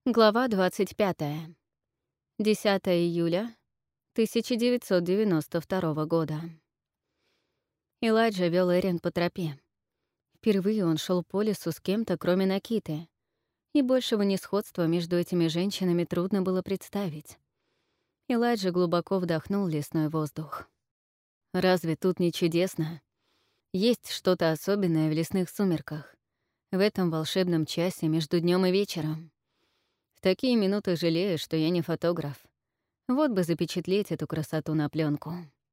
Глава 25. 10 июля 1992 года. Элайджа вел Эрин по тропе. Впервые он шел по лесу с кем-то, кроме Накиты, и большего несходства между этими женщинами трудно было представить. Элайджа глубоко вдохнул лесной воздух. Разве тут не чудесно? Есть что-то особенное в лесных сумерках, в этом волшебном часе между днем и вечером. В такие минуты жалею, что я не фотограф. Вот бы запечатлеть эту красоту на пленку.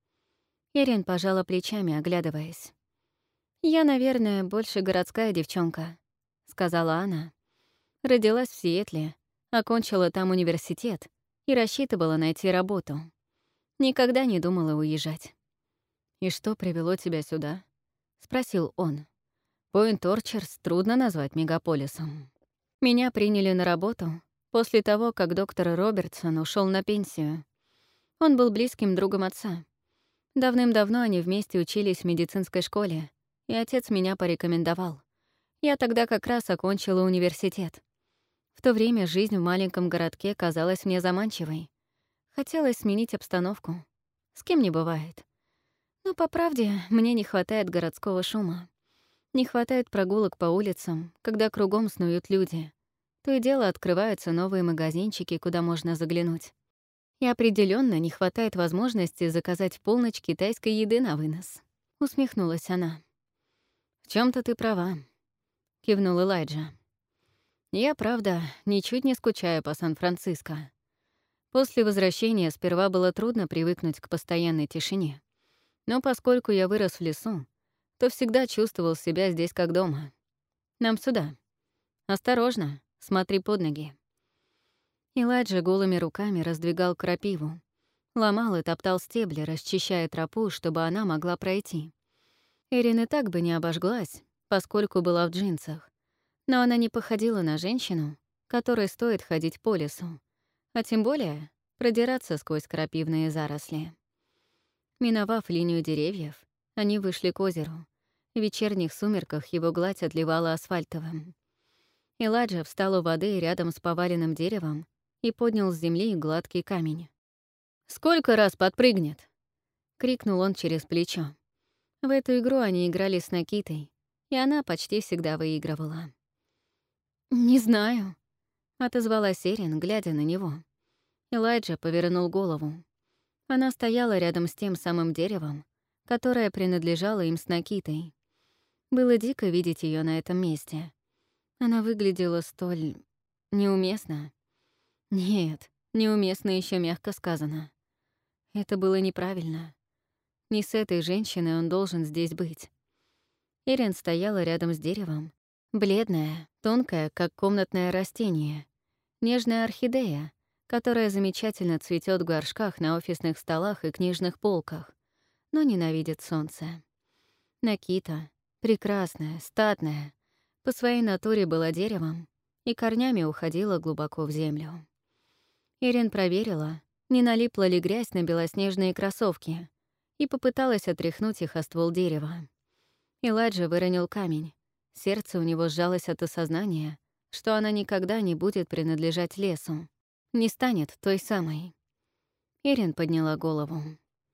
Эрин пожала плечами, оглядываясь. «Я, наверное, больше городская девчонка», — сказала она. Родилась в Сиэтле, окончила там университет и рассчитывала найти работу. Никогда не думала уезжать. «И что привело тебя сюда?» — спросил он. «Пойнт-Орчардс трудно назвать мегаполисом». Меня приняли на работу после того, как доктор Робертсон ушел на пенсию. Он был близким другом отца. Давным-давно они вместе учились в медицинской школе, и отец меня порекомендовал. Я тогда как раз окончила университет. В то время жизнь в маленьком городке казалась мне заманчивой. Хотелось сменить обстановку. С кем не бывает. Но, по правде, мне не хватает городского шума. Не хватает прогулок по улицам, когда кругом снуют люди. То и дело открываются новые магазинчики, куда можно заглянуть. И определенно не хватает возможности заказать в полночь китайской еды на вынос. Усмехнулась она. «В чем то ты права», — кивнул Элайджа. «Я, правда, ничуть не скучаю по Сан-Франциско. После возвращения сперва было трудно привыкнуть к постоянной тишине. Но поскольку я вырос в лесу, то всегда чувствовал себя здесь как дома. Нам сюда. Осторожно, смотри под ноги». Элайджа голыми руками раздвигал крапиву, ломал и топтал стебли, расчищая тропу, чтобы она могла пройти. Эрин и так бы не обожглась, поскольку была в джинсах, но она не походила на женщину, которой стоит ходить по лесу, а тем более продираться сквозь крапивные заросли. Миновав линию деревьев, они вышли к озеру. В вечерних сумерках его гладь отливала асфальтовым. Элайджа встал у воды рядом с поваленным деревом и поднял с земли гладкий камень. «Сколько раз подпрыгнет?» — крикнул он через плечо. В эту игру они играли с Накитой, и она почти всегда выигрывала. «Не знаю», — отозвалась Эрин, глядя на него. Элайджа повернул голову. Она стояла рядом с тем самым деревом, которое принадлежало им с Накитой. Было дико видеть ее на этом месте. Она выглядела столь неуместно. Нет, неуместно еще мягко сказано. Это было неправильно. Не с этой женщиной он должен здесь быть. Эрин стояла рядом с деревом, бледная, тонкая, как комнатное растение, нежная орхидея, которая замечательно цветет в горшках на офисных столах и книжных полках, но ненавидит солнце. Накита, прекрасная, статная, по своей натуре была деревом и корнями уходила глубоко в землю. Эрин проверила, не налипла ли грязь на белоснежные кроссовки, и попыталась отряхнуть их о ствол дерева. Элайджа выронил камень. Сердце у него сжалось от осознания, что она никогда не будет принадлежать лесу, не станет той самой. Эрин подняла голову.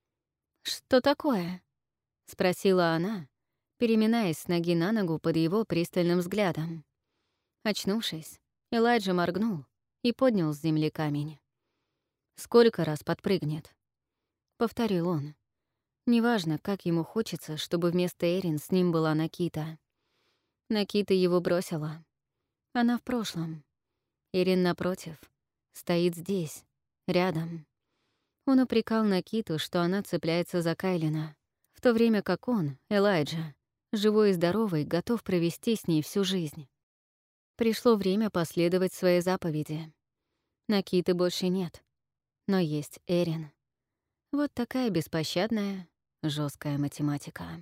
«Что такое?» — спросила она, переминаясь с ноги на ногу под его пристальным взглядом. Очнувшись, Элайджа моргнул и поднял с земли камень. «Сколько раз подпрыгнет?» — повторил он. Неважно, как ему хочется, чтобы вместо Эрин с ним была Накита. Накита его бросила. Она в прошлом. Эрин, напротив, стоит здесь, рядом. Он упрекал Накиту, что она цепляется за Кайлина, в то время как он, Элайджа, живой и здоровый, готов провести с ней всю жизнь. Пришло время последовать своей заповеди. Накиты больше нет, но есть Эрин. Вот такая беспощадная, жесткая математика.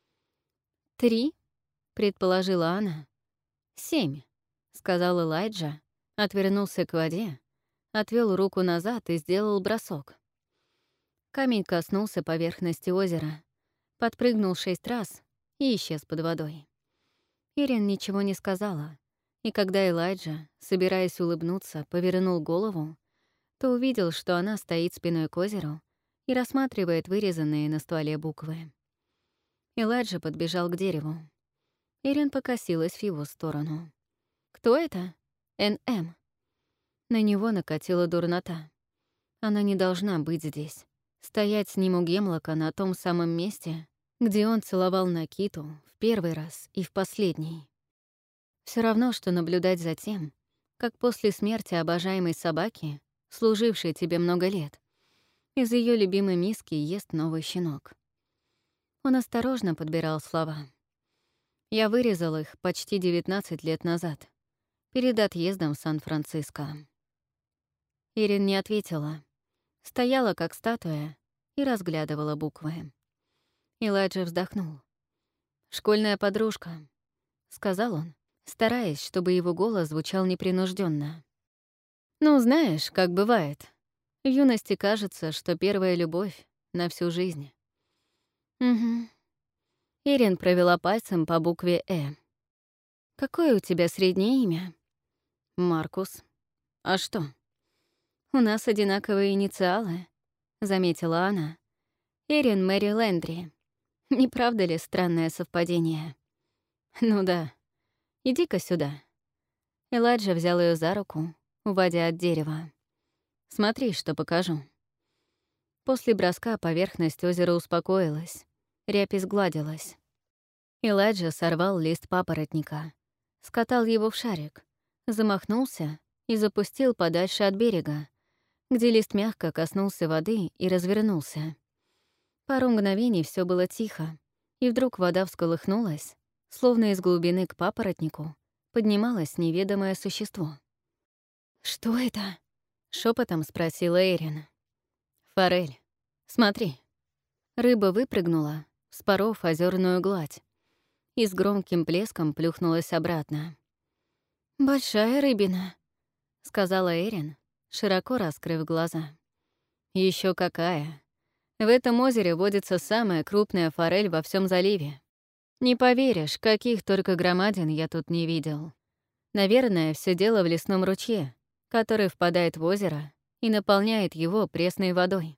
3, предположила она. 7, сказал Элайджа, отвернулся к воде, отвел руку назад и сделал бросок. Камень коснулся поверхности озера, подпрыгнул 6 раз и исчез под водой. Эрин ничего не сказала, И когда Элайджа, собираясь улыбнуться, повернул голову, то увидел, что она стоит спиной к озеру и рассматривает вырезанные на стволе буквы. Элайджа подбежал к дереву. Эрин покосилась в его сторону. «Кто это?» «Н.М.» На него накатила дурнота. Она не должна быть здесь. Стоять с ним у Гемлока на том самом месте, где он целовал Накиту в первый раз и в последний. Все равно, что наблюдать за тем, как после смерти обожаемой собаки, служившей тебе много лет, из ее любимой миски ест новый щенок. Он осторожно подбирал слова. Я вырезал их почти 19 лет назад, перед отъездом в Сан-Франциско. Эрин не ответила. Стояла, как статуя, и разглядывала буквы. Элайджа вздохнул. «Школьная подружка», — сказал он, стараясь, чтобы его голос звучал непринужденно. «Ну, знаешь, как бывает. В юности кажется, что первая любовь на всю жизнь». «Угу». Эрин провела пальцем по букве «Э». «Какое у тебя среднее имя?» «Маркус. А что?» «У нас одинаковые инициалы», — заметила она. «Эрин Мэри Лэндри. Не правда ли странное совпадение?» «Ну да. Иди-ка сюда». Элайджа взял ее за руку, уводя от дерева. «Смотри, что покажу». После броска поверхность озера успокоилась, рябь изгладилась. Элайджа сорвал лист папоротника, скатал его в шарик, замахнулся и запустил подальше от берега, где лист мягко коснулся воды и развернулся. Пару мгновений все было тихо, и вдруг вода всколыхнулась, словно из глубины к папоротнику поднималось неведомое существо. «Что это?» — шепотом спросила Эрин. «Форель. Смотри». Рыба выпрыгнула, вспоров озерную гладь, и с громким плеском плюхнулась обратно. «Большая рыбина», — сказала Эрин, широко раскрыв глаза. Еще какая! В этом озере водится самая крупная форель во всем заливе. Не поверишь, каких только громадин я тут не видел. Наверное, все дело в лесном ручье, который впадает в озеро и наполняет его пресной водой.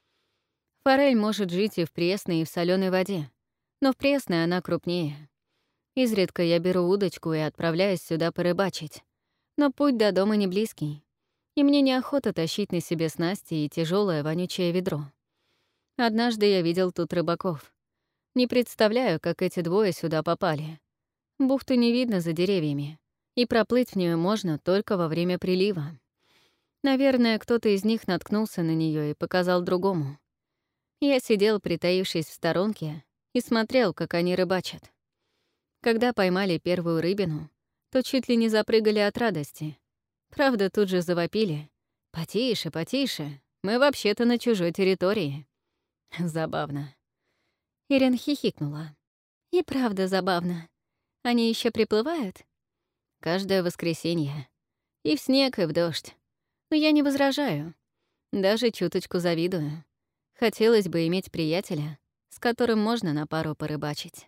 Форель может жить и в пресной, и в соленой воде, но в пресной она крупнее. Изредка я беру удочку и отправляюсь сюда порыбачить, но путь до дома не близкий, и мне неохота тащить на себе снасти и тяжелое вонючее ведро. Однажды я видел тут рыбаков. Не представляю, как эти двое сюда попали. Бухту не видно за деревьями, и проплыть в нее можно только во время прилива. Наверное, кто-то из них наткнулся на нее и показал другому. Я сидел, притаившись в сторонке, и смотрел, как они рыбачат. Когда поймали первую рыбину, то чуть ли не запрыгали от радости. Правда, тут же завопили: «Потише, потише, мы вообще-то на чужой территории». Забавно. Ирен хихикнула. «И правда забавно. Они еще приплывают?» «Каждое воскресенье. И в снег, и в дождь. Но я не возражаю. Даже чуточку завидую. Хотелось бы иметь приятеля, с которым можно на пару порыбачить».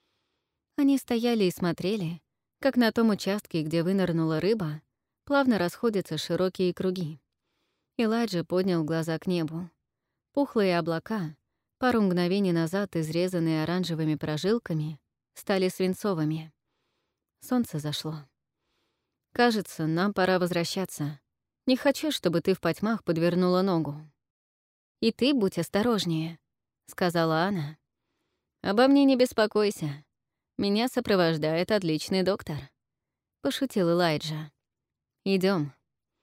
Они стояли и смотрели, как на том участке, где вынырнула рыба, плавно расходятся широкие круги. Элайджа поднял глаза к небу. Пухлые облака, пару мгновений назад изрезанные оранжевыми прожилками, стали свинцовыми. Солнце зашло. «Кажется, нам пора возвращаться. Не хочу, чтобы ты в потьмах подвернула ногу». «И ты будь осторожнее», — сказала она. «Обо мне не беспокойся. Меня сопровождает отличный доктор», — пошутил Элайджа. Идем.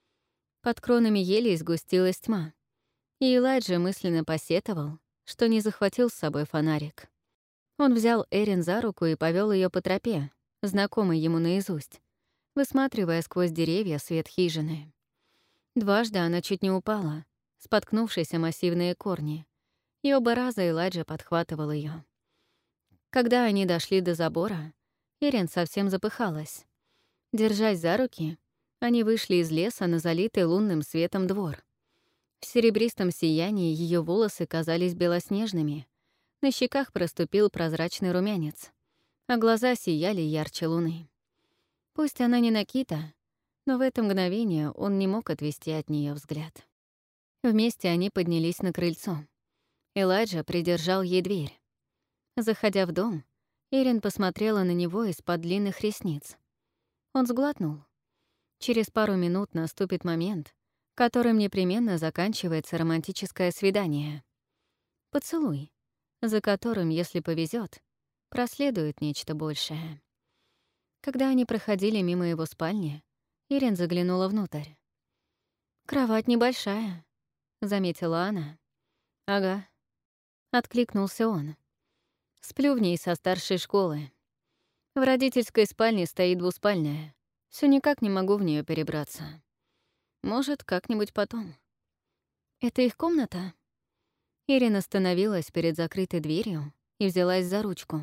Под кронами ели сгустилась тьма, и Элайджа мысленно посетовал, что не захватил с собой фонарик. Он взял Эрин за руку и повел ее по тропе, знакомой ему наизусть, высматривая сквозь деревья свет хижины. Дважды она чуть не упала, споткнувшись о массивные корни, и оба раза Элайджа подхватывал ее. Когда они дошли до забора, Эрин совсем запыхалась. Держась за руки, они вышли из леса на залитый лунным светом двор. В серебристом сиянии ее волосы казались белоснежными, на щеках проступил прозрачный румянец, а глаза сияли ярче луны. Пусть она не Накита, но в это мгновение он не мог отвести от нее взгляд. Вместе они поднялись на крыльцо. Элайджа придержал ей дверь. Заходя в дом, Эрин посмотрела на него из-под длинных ресниц. Он сглотнул. Через пару минут наступит момент, которым непременно заканчивается романтическое свидание. Поцелуй, за которым, если повезет, проследует нечто большее. Когда они проходили мимо его спальни, Эрин заглянула внутрь. «Кровать небольшая», — заметила она. «Ага», — откликнулся он. «Сплю в ней со старшей школы. В родительской спальне стоит двуспальная. Все никак не могу в нее перебраться. Может, как-нибудь потом». «Это их комната?» Эрин остановилась перед закрытой дверью и взялась за ручку.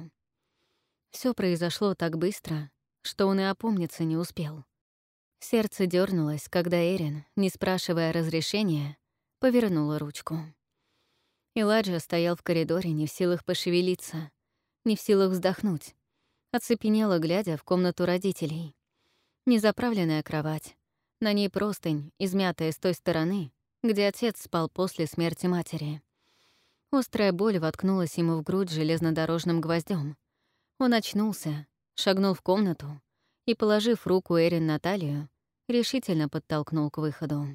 Все произошло так быстро, что он и опомниться не успел. Сердце дернулось, когда Эрин, не спрашивая разрешения, повернула ручку. Элайджа стоял в коридоре, не в силах пошевелиться, не в силах вздохнуть, оцепенело глядя в комнату родителей. Незаправленная кровать, на ней простынь, измятая с той стороны, где отец спал после смерти матери. Острая боль воткнулась ему в грудь железнодорожным гвоздем. Он очнулся, шагнул в комнату и, положив руку Эрин на талию, решительно подтолкнул к выходу.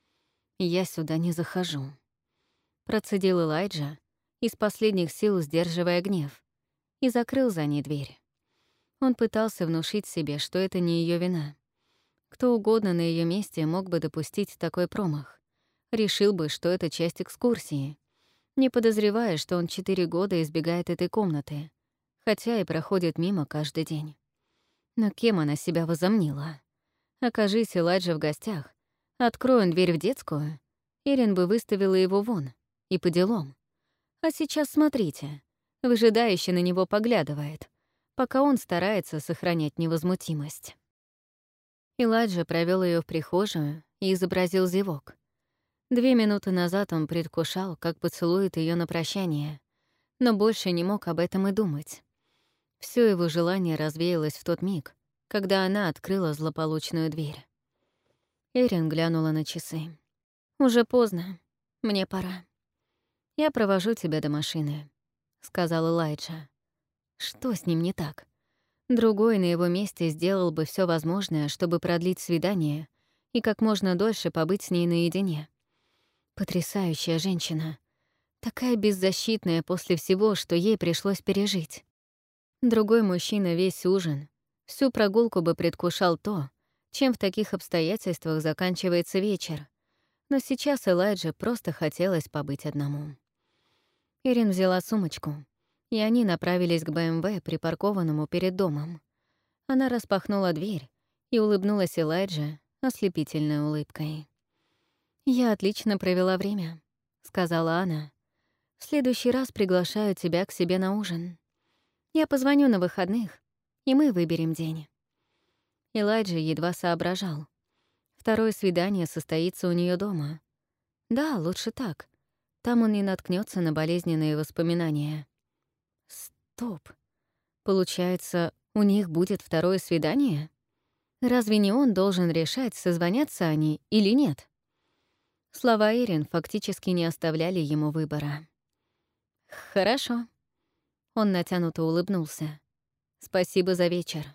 «Я сюда не захожу», — процедил Элайджа, из последних сил сдерживая гнев, и закрыл за ней дверь. Он пытался внушить себе, что это не ее вина. Кто угодно на ее месте мог бы допустить такой промах. Решил бы, что это часть экскурсии, не подозревая, что он 4 года избегает этой комнаты, хотя и проходит мимо каждый день. Но кем она себя возомнила? Окажись Элайджа в гостях, открой он дверь в детскую, Эрин бы выставила его вон, и по делам. А сейчас смотрите, выжидающе на него поглядывает, пока он старается сохранять невозмутимость. Элайджа провел ее в прихожую и изобразил зевок. 2 минуты назад он предвкушал, как поцелует ее на прощание, но больше не мог об этом и думать. Всё его желание развеялось в тот миг, когда она открыла злополучную дверь. Эрин глянула на часы. «Уже поздно. Мне пора. Я провожу тебя до машины», — сказал Элайджа. Что с ним не так? Другой на его месте сделал бы все возможное, чтобы продлить свидание и как можно дольше побыть с ней наедине. Потрясающая женщина. Такая беззащитная после всего, что ей пришлось пережить. Другой мужчина весь ужин, всю прогулку бы предвкушал то, чем в таких обстоятельствах заканчивается вечер. Но сейчас Элайджа просто хотелось побыть одному. Эрин взяла сумочку, и они направились к БМВ, припаркованному перед домом. Она распахнула дверь и улыбнулась Элайдже ослепительной улыбкой. «Я отлично провела время», — сказала она. «В следующий раз приглашаю тебя к себе на ужин. Я позвоню на выходных, и мы выберем день». Элайджа едва соображал. Второе свидание состоится у нее дома. Да, лучше так. Там он не наткнется на болезненные воспоминания. Стоп. Получается, у них будет второе свидание? Разве не он должен решать, созвонятся они или нет? Слова Эрин фактически не оставляли ему выбора. «Хорошо». Он натянуто улыбнулся. «Спасибо за вечер».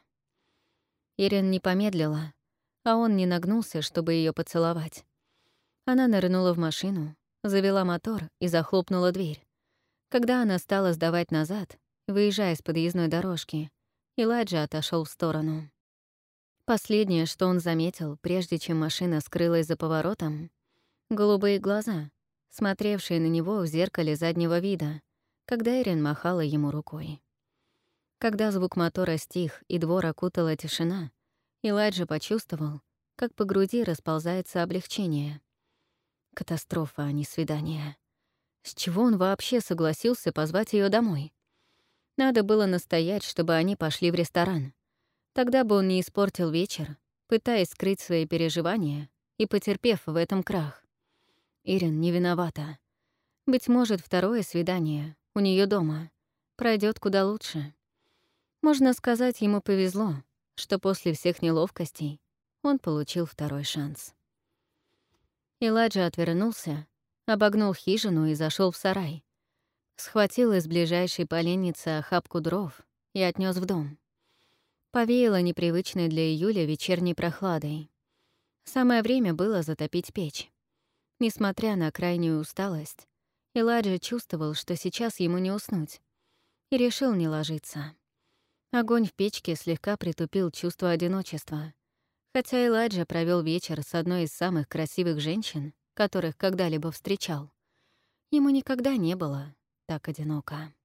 Эрин не помедлила, а он не нагнулся, чтобы ее поцеловать. Она нырнула в машину, завела мотор и захлопнула дверь. Когда она стала сдавать назад, выезжая с подъездной дорожки, Элайджа отошел в сторону. Последнее, что он заметил, прежде чем машина скрылась за поворотом — голубые глаза, смотревшие на него в зеркале заднего вида, когда Эрин махала ему рукой. Когда звук мотора стих и двор окутала тишина, Элайджа почувствовал, как по груди расползается облегчение. Катастрофа, а не свидание. С чего он вообще согласился позвать ее домой? Надо было настоять, чтобы они пошли в ресторан. Тогда бы он не испортил вечер, пытаясь скрыть свои переживания и потерпев в этом крах. Эрин не виновата. Быть может, второе свидание у нее дома пройдет куда лучше. Можно сказать, ему повезло, что после всех неловкостей он получил второй шанс. Элайджа отвернулся, обогнул хижину и зашел в сарай. Схватил из ближайшей поленницы охапку дров и отнес в дом. Повеяло непривычной для июля вечерней прохладой. Самое время было затопить печь. Несмотря на крайнюю усталость, Элайджа чувствовал, что сейчас ему не уснуть, и решил не ложиться. Огонь в печке слегка притупил чувство одиночества, хотя Элайджа провел вечер с одной из самых красивых женщин, которых когда-либо встречал. Ему никогда не было так одиноко.